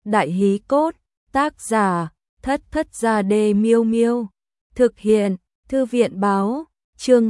Đại hí cốt, tác giả, Thất Thất Gia Đê Miêu Miêu. Thực hiện, Thư viện báo, chương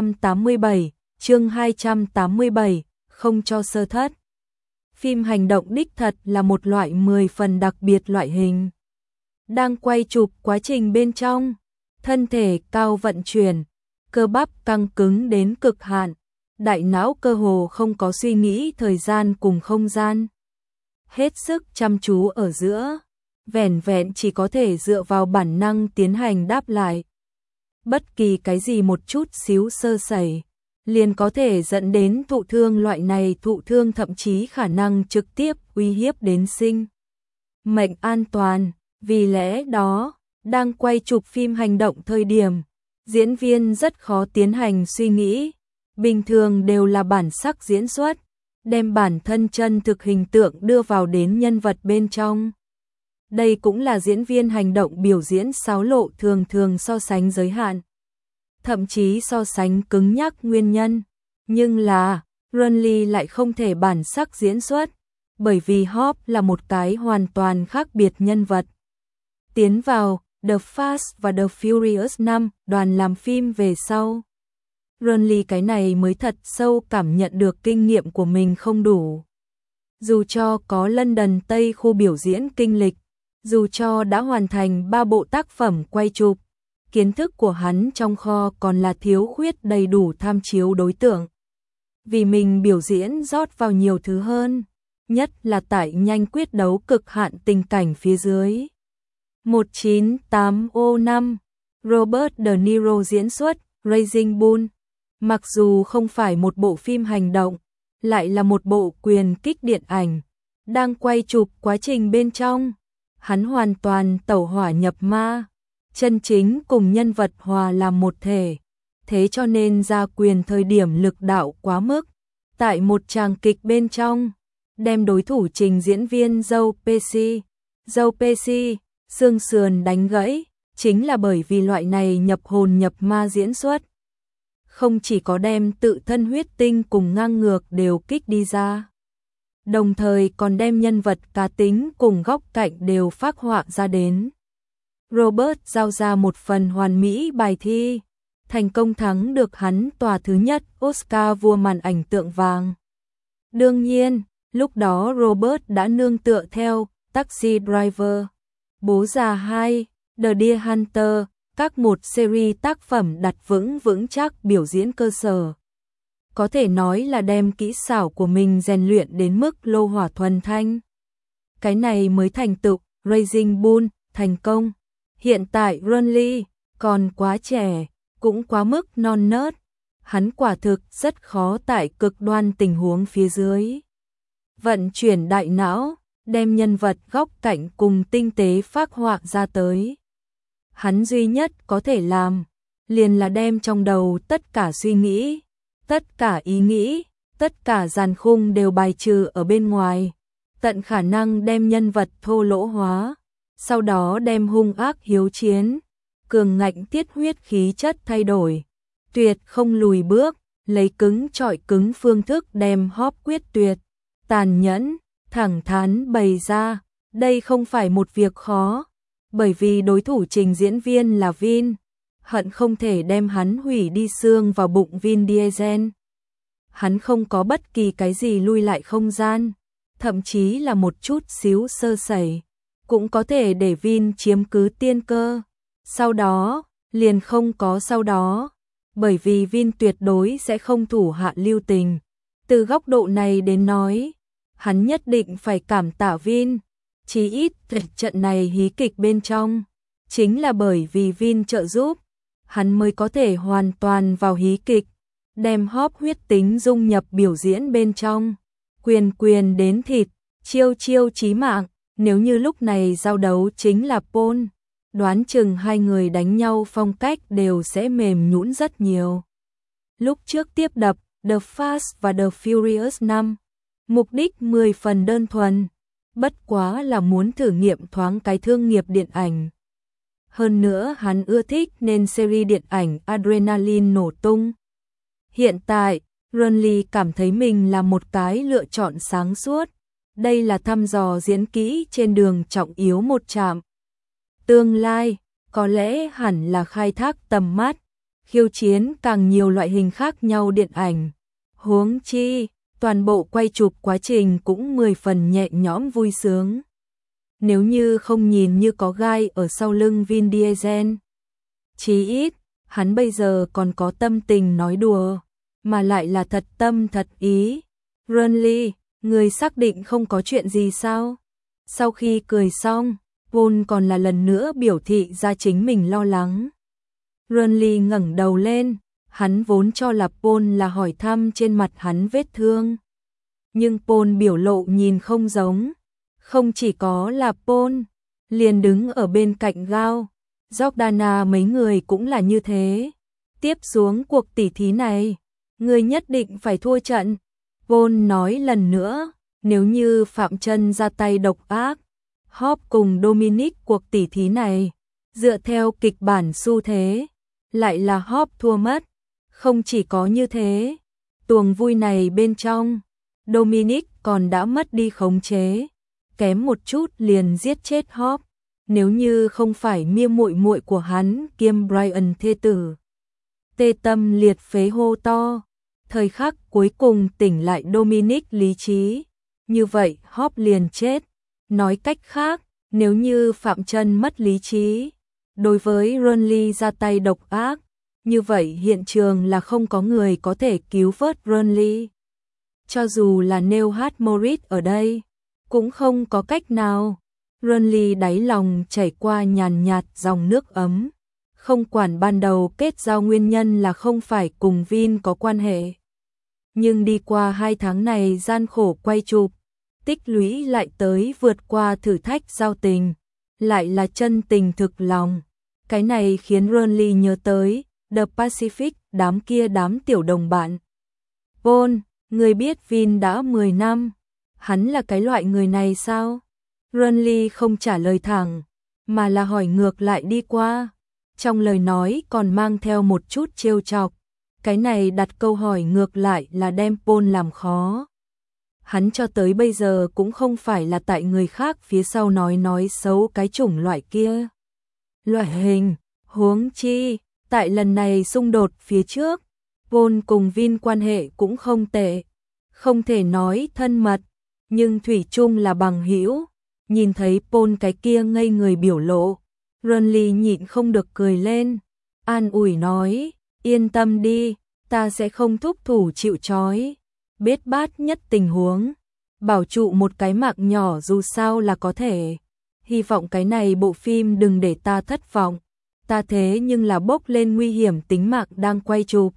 287, không cho sơ thất. Phim hành động đích thật là một loại 10 phần đặc biệt loại hình. Đang quay chụp quá trình bên trong, thân thể cao vận chuyển, cơ bắp căng cứng đến cực hạn, đại não cơ hồ không có suy nghĩ thời gian cùng không gian. Hết sức chăm chú ở giữa, vẻn vẹn chỉ có thể dựa vào bản năng tiến hành đáp lại. Bất kỳ cái gì một chút xíu sơ sẩy, liền có thể dẫn đến thụ thương, loại này thụ thương thậm chí khả năng trực tiếp uy hiếp đến sinh mệnh an toàn. Vì lẽ đó, đang quay chụp phim hành động thời điểm, diễn viên rất khó tiến hành suy nghĩ, bình thường đều là bản sắc diễn xuất, đem bản thân chân thực hình tượng đưa vào đến nhân vật bên trong. Đây cũng là diễn viên hành động biểu diễn xáo lộ thường thường so sánh giới hạn, thậm chí so sánh cứng nhắc nguyên nhân. Nhưng là, Runly lại không thể bản sắc diễn xuất, bởi vì Hop là một cái hoàn toàn khác biệt nhân vật. Tiến vào The Fast và The Furious 5 đoàn làm phim về sau, Runly cái này mới thật sâu cảm nhận được kinh nghiệm của mình không đủ. Dù cho có London Tây khu biểu diễn kinh lịch, dù cho đã hoàn thành 3 bộ tác phẩm quay chụp, kiến thức của hắn trong kho còn là thiếu khuyết đầy đủ tham chiếu đối tượng. Vì mình biểu diễn rót vào nhiều thứ hơn, nhất là tại nhanh quyết đấu cực hạn tình cảnh phía dưới. 1985, Robert De Niro diễn xuất Raging Bull. Mặc dù không phải một bộ phim hành động, lại là một bộ quyền kích điện ảnh. Đang quay chụp quá trình bên trong, hắn hoàn toàn tẩu hỏa nhập ma, chân chính cùng nhân vật hòa làm một thể. Thế cho nên ra quyền thời điểm lực đạo quá mức. Tại một tràng kịch bên trong, đem đối thủ trình diễn viên Joe Pesci, xương sườn đánh gãy, chính là bởi vì loại này nhập hồn nhập ma diễn xuất. Không chỉ có đem tự thân huyết tinh cùng ngang ngược đều kích đi ra, đồng thời còn đem nhân vật cá tính cùng góc cạnh đều phác họa ra đến. Robert giao ra một phần hoàn mỹ bài thi, thành công thắng được hắn tòa thứ nhất Oscar vua màn ảnh tượng vàng. Đương nhiên, lúc đó Robert đã nương tựa theo Taxi Driver, Bố Già 2, The Deer Hunter, các một series tác phẩm đặt vững chắc biểu diễn cơ sở. Có thể nói là đem kỹ xảo của mình rèn luyện đến mức lô hỏa thuần thanh. Cái này mới thành tựu Raging Bull thành công. Hiện tại Runly còn quá trẻ, cũng quá mức non nớt. Hắn quả thực rất khó tại cực đoan tình huống phía dưới vận chuyển đại não, đem nhân vật góc cạnh cùng tinh tế phác họa ra tới. Hắn duy nhất có thể làm, liền là đem trong đầu tất cả suy nghĩ, tất cả ý nghĩ, tất cả dàn khung đều bài trừ ở bên ngoài, tận khả năng đem nhân vật thô lỗ hóa, sau đó đem hung ác hiếu chiến, cường ngạnh tiết huyết khí chất thay đổi, tuyệt không lùi bước, lấy cứng chọi cứng phương thức đem Hop quyết tuyệt, tàn nhẫn, thẳng thắn bày ra. Đây không phải một việc khó, bởi vì đối thủ trình diễn viên là Vin, hận không thể đem hắn hủy đi xương vào bụng Vin Diesel. Hắn không có bất kỳ cái gì lui lại không gian, thậm chí là một chút xíu sơ sẩy, cũng có thể để Vin chiếm cứ tiên cơ. Sau đó, liền không có sau đó, bởi vì Vin tuyệt đối sẽ không thủ hạ lưu tình. Từ góc độ này đến nói, hắn nhất định phải cảm tạ Vin. Chí ít trận này hí kịch bên trong, chính là bởi vì Vin trợ giúp, hắn mới có thể hoàn toàn vào hí kịch, đem Hop huyết tính dung nhập biểu diễn bên trong, quyền đến thịt, chiêu chí mạng. Nếu như lúc này giao đấu chính là Paul, đoán chừng hai người đánh nhau phong cách đều sẽ mềm nhũn rất nhiều. Lúc trước tiếp đập The Fast và The Furious 5, mục đích 10 phần đơn thuần, bất quá là muốn thử nghiệm thoáng cái thương nghiệp điện ảnh. Hơn nữa hắn ưa thích nên series điện ảnh Adrenaline nổ tung. Hiện tại, Runly cảm thấy mình là một cái lựa chọn sáng suốt, Đây là thăm dò diễn kỹ trên đường trọng yếu một chạm. Tương lai, có lẽ hẳn là khai thác tầm mắt, khiêu chiến càng nhiều loại hình khác nhau điện ảnh. Huống chi, toàn bộ quay chụp quá trình cũng 10 phần nhẹ nhõm vui sướng. Nếu như không nhìn như có gai ở sau lưng Vin Diesel. Chí ít, hắn bây giờ còn có tâm tình nói đùa, mà lại là thật tâm thật ý. Renly, người xác định không có chuyện gì sao? Sau khi cười xong, Paul còn là lần nữa biểu thị ra chính mình lo lắng. Renly ngẩng đầu lên, hắn vốn cho là Paul là hỏi thăm trên mặt hắn vết thương. Nhưng Paul biểu lộ nhìn không giống. Không chỉ có là Paul, liền đứng ở bên cạnh Gao, Jordana mấy người cũng là như thế. Tiếp xuống cuộc tỉ thí này, người nhất định phải thua trận. Paul nói lần nữa, nếu như Phạm Trân ra tay độc ác, Hope cùng Dominic cuộc tỉ thí này, dựa theo kịch bản xu thế, lại là Hope thua mất. Không chỉ có như thế, tuồng vui này bên trong, Dominic còn đã mất đi khống chế, kém một chút liền giết chết Hope. Nếu như không phải Mia muội muội của hắn kiêm Brian thê tử, tê tâm liệt phế hô to, thời khắc cuối cùng tỉnh lại Dominic lý trí, như vậy Hope liền chết. Nói cách khác, nếu như Phạm Trân mất lý trí, đối với Renly ra tay độc ác, như vậy hiện trường là không có người có thể cứu vớt Renly. Cho dù là Neil H. Morris ở đây, cũng không có cách nào. Renly đáy lòng chảy qua nhàn nhạt dòng nước ấm. Không quản ban đầu kết giao nguyên nhân là không phải cùng Vin có quan hệ. Nhưng đi qua 2 tháng này gian khổ quay chụp, tích lũy lại tới vượt qua thử thách giao tình, lại là chân tình thực lòng. Cái này khiến Renly nhớ tới The Pacific, đám tiểu đồng bạn. Paul, người biết Vin đã 10 năm, hắn là cái loại người này sao? Renly không trả lời thẳng, mà là hỏi ngược lại đi qua. Trong lời nói còn mang theo một chút trêu chọc. Cái này đặt câu hỏi ngược lại là đem Paul làm khó. Hắn cho tới bây giờ cũng không phải là tại người khác phía sau nói xấu cái chủng loại kia. Loại hình, huống chi, tại lần này xung đột phía trước, Paul cùng Vin quan hệ cũng không tệ. Không thể nói thân mật, nhưng thủy chung là bằng hữu. Nhìn thấy Paul cái kia ngây người biểu lộ, Renly nhịn không được cười lên, an ủi nói, yên tâm đi, ta sẽ không thúc thủ chịu trói, bết bát nhất tình huống, bảo trụ một cái mạng nhỏ dù sao là có thể. Hy vọng cái này bộ phim đừng để ta thất vọng, ta thế nhưng là bốc lên nguy hiểm tính mạng đang quay chụp.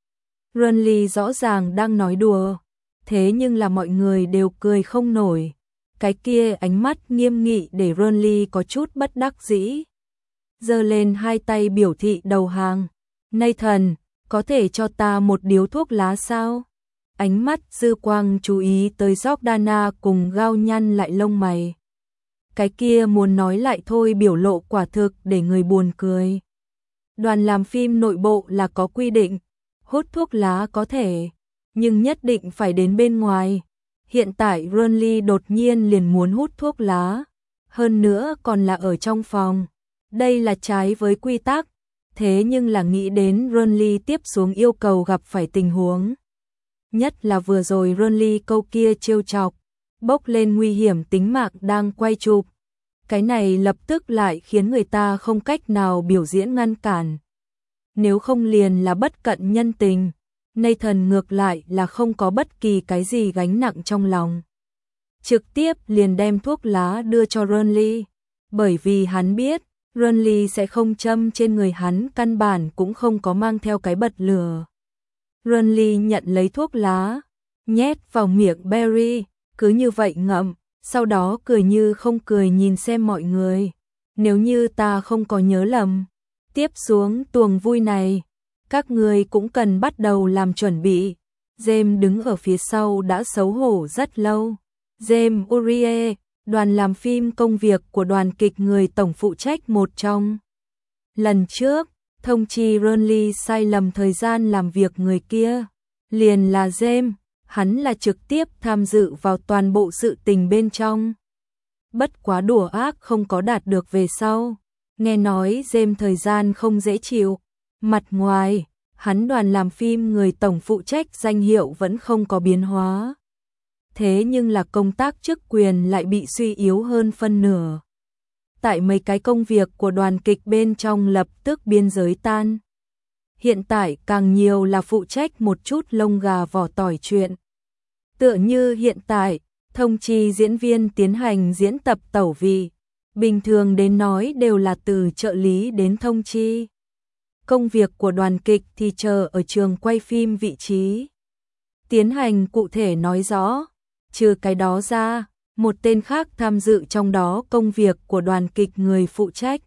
Renly rõ ràng đang nói đùa, thế nhưng là mọi người đều cười không nổi. Cái kia ánh mắt nghiêm nghị để Renly có chút bất đắc dĩ. Giơ lên 2 tay biểu thị đầu hàng. Nathan, có thể cho ta một điếu thuốc lá sao? Ánh mắt dư quang chú ý tới Jordana cùng Gao nhăn lại lông mày. Cái kia muốn nói lại thôi biểu lộ quả thực để người buồn cười. Đoàn làm phim nội bộ là có quy định, hút thuốc lá có thể, nhưng nhất định phải đến bên ngoài. Hiện tại Renly đột nhiên liền muốn hút thuốc lá, hơn nữa còn là ở trong phòng. Đây là trái với quy tắc, thế nhưng là nghĩ đến Renly tiếp xuống yêu cầu gặp phải tình huống. Nhất là vừa rồi Renly câu kia trêu chọc, bốc lên nguy hiểm tính mạng đang quay chụp. Cái này lập tức lại khiến người ta không cách nào biểu diễn ngăn cản. Nếu không liền là bất cận nhân tình. Nathan ngược lại là không có bất kỳ cái gì gánh nặng trong lòng. Trực tiếp liền đem thuốc lá đưa cho Renly, bởi vì hắn biết, Renly sẽ không châm trên người hắn, căn bản cũng không có mang theo cái bật lửa. Renly nhận lấy thuốc lá, nhét vào miệng Barry, cứ như vậy ngậm, sau đó cười như không cười nhìn xem mọi người. Nếu như ta không có nhớ lầm, tiếp xuống tuồng vui này, các người cũng cần bắt đầu làm chuẩn bị. James đứng ở phía sau đã xấu hổ rất lâu. James Urie, đoàn làm phim công việc của đoàn kịch người tổng phụ trách một trong. Lần trước, thông chi Renly sai lầm thời gian làm việc người kia. Liền là James, hắn là trực tiếp tham dự vào toàn bộ sự tình bên trong. Bất quá đùa ác không có đạt được về sau. Nghe nói James thời gian không dễ chịu. Mặt ngoài, hắn đoàn làm phim người tổng phụ trách danh hiệu vẫn không có biến hóa. Thế nhưng là công tác chức quyền lại bị suy yếu hơn phân nửa. Tại mấy cái công việc của đoàn kịch bên trong lập tức biên giới tan. Hiện tại càng nhiều là phụ trách một chút lông gà vỏ tỏi chuyện. Tựa như hiện tại, thông chi diễn viên tiến hành diễn tập tẩu vị. Bình thường đến nói đều là từ trợ lý đến thông chi. Công việc của đoàn kịch thì chờ ở trường quay phim vị trí. Tiến hành cụ thể nói rõ. Trừ cái đó ra, một tên khác tham dự trong đó công việc của đoàn kịch người phụ trách.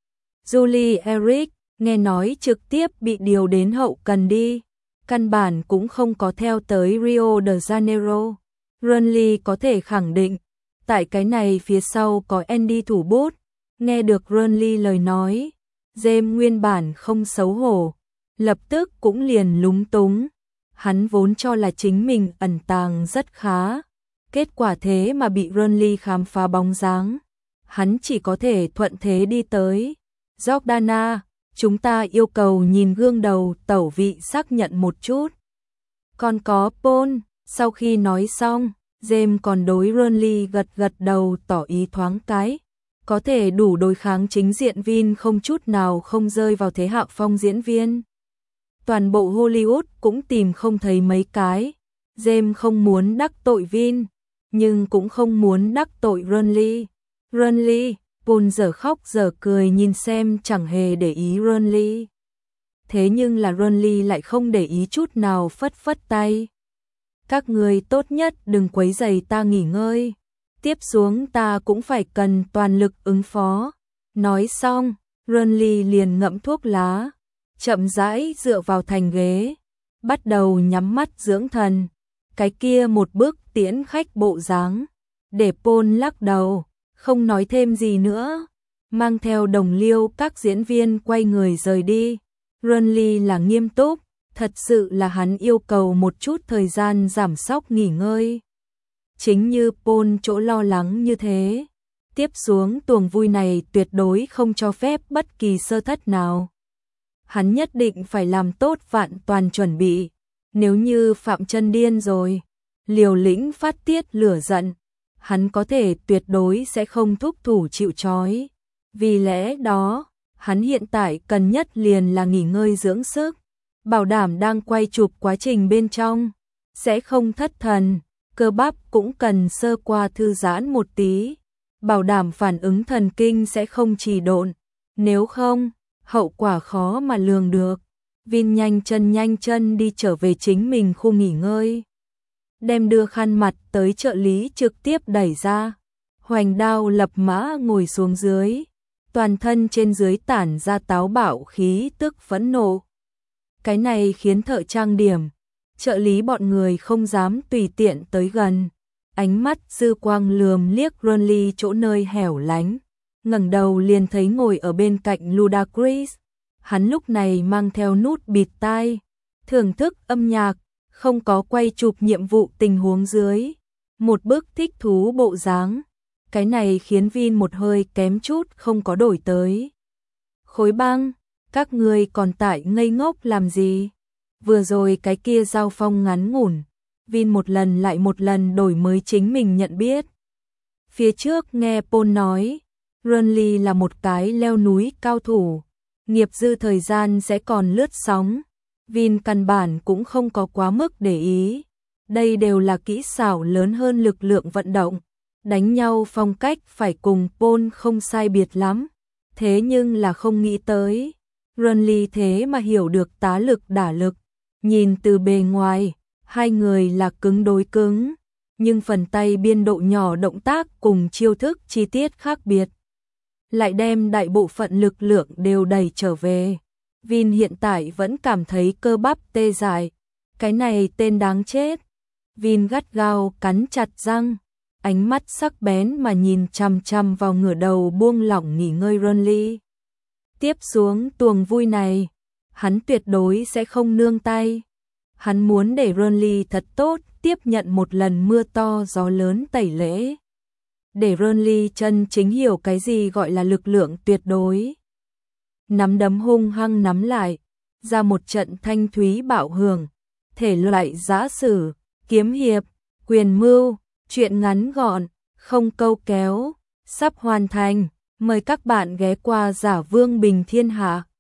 Julie Eric, nghe nói trực tiếp bị điều đến hậu cần đi. Căn bản cũng không có theo tới Rio de Janeiro. Runley có thể khẳng định, tại cái này phía sau có Andy thủ bút. Nghe được Runley lời nói, James nguyên bản không xấu hổ, lập tức cũng liền lúng túng. Hắn vốn cho là chính mình ẩn tàng rất khá. Kết quả thế mà bị Runley khám phá bóng dáng. Hắn chỉ có thể thuận thế đi tới. Jordana, chúng ta yêu cầu nhìn gương đầu tẩu vị xác nhận một chút. Còn có Paul, sau khi nói xong, James còn đối Runley gật gật đầu tỏ ý thoáng cái. Có thể đủ đối kháng chính diện Vin không chút nào không rơi vào thế hạ phong diễn viên. Toàn bộ Hollywood cũng tìm không thấy mấy cái. James không muốn đắc tội Vin, nhưng cũng không muốn đắc tội Runley. Runley, Paul giờ khóc giờ cười nhìn xem chẳng hề để ý Runley. Thế nhưng là Runley lại không để ý chút nào phất phất tay. Các người tốt nhất đừng quấy rầy ta nghỉ ngơi. Tiếp xuống ta cũng phải cần toàn lực ứng phó. Nói xong, Runley liền ngậm thuốc lá, chậm rãi dựa vào thành ghế, bắt đầu nhắm mắt dưỡng thần. Cái kia một bước tiễn khách bộ dáng, để Paul lắc đầu, không nói thêm gì nữa, mang theo đồng liêu các diễn viên quay người rời đi. Runley là nghiêm túc, thật sự là hắn yêu cầu một chút thời gian giảm sóc nghỉ ngơi. Chính như Paul chỗ lo lắng như thế, tiếp xuống tuồng vui này tuyệt đối không cho phép bất kỳ sơ thất nào. Hắn nhất định phải làm tốt vạn toàn chuẩn bị, nếu như Phạm Chân điên rồi, liều lĩnh phát tiết lửa giận, hắn có thể tuyệt đối sẽ không thúc thủ chịu trói. Vì lẽ đó, hắn hiện tại cần nhất liền là nghỉ ngơi dưỡng sức, bảo đảm đang quay chụp quá trình bên trong sẽ không thất thần, cơ bắp cũng cần sơ qua thư giãn một tí, bảo đảm phản ứng thần kinh sẽ không trì độn, nếu không, hậu quả khó mà lường được. Vin nhanh chân đi trở về chính mình khu nghỉ ngơi, đem đưa khăn mặt tới trợ lý trực tiếp đẩy ra. Hoành Đao lập mã ngồi xuống dưới, toàn thân trên dưới tản ra táo bạo khí tức phẫn nộ. Cái này khiến thợ trang điểm, trợ lý bọn người không dám tùy tiện tới gần. Ánh mắt dư quang lườm liếc Runley chỗ nơi hẻo lánh, ngẩng đầu liền thấy ngồi ở bên cạnh Ludacris. Hắn lúc này mang theo nút bịt tai, thưởng thức âm nhạc, không có quay chụp nhiệm vụ tình huống dưới. Một bức thích thú bộ dáng. Cái này khiến Vin một hơi kém chút không có đổi tới. Khối băng, các người còn tại ngây ngốc làm gì? Vừa rồi cái kia giao phong ngắn ngủn, Vin một lần lại một lần đổi mới chính mình nhận biết. Phía trước nghe Paul nói, Runley là một cái leo núi cao thủ, nghiệp dư thời gian sẽ còn lướt sóng. Vin căn bản cũng không có quá mức để ý. Đây đều là kỹ xảo lớn hơn lực lượng vận động. Đánh nhau phong cách phải cùng Paul không sai biệt lắm. Thế nhưng là không nghĩ tới. Runley thế mà hiểu được tá lực đả lực. Nhìn từ bề ngoài, hai người là cứng đối cứng. Nhưng phần tay biên độ nhỏ động tác cùng chiêu thức chi tiết khác biệt, lại đem đại bộ phận lực lượng đều đẩy trở về. Vin hiện tại vẫn cảm thấy cơ bắp tê dại. Cái này tên đáng chết. Vin gắt gao cắn chặt răng, ánh mắt sắc bén mà nhìn chằm chằm vào ngửa đầu buông lỏng nghỉ ngơi Runley. Tiếp xuống tuồng vui này, hắn tuyệt đối sẽ không nương tay. Hắn muốn để Runley thật tốt tiếp nhận một lần mưa to gió lớn tẩy lễ. Để Renly chân chính hiểu cái gì gọi là lực lượng tuyệt đối. Nắm đấm hung hăng nắm lại, ra một trận thanh thúy bạo hưởng, thể loại giã sử, kiếm hiệp, quyền mưu, truyện ngắn gọn, không câu kéo, sắp hoàn thành. Mời các bạn ghé qua Giả Vương Bình Thiên Hạ.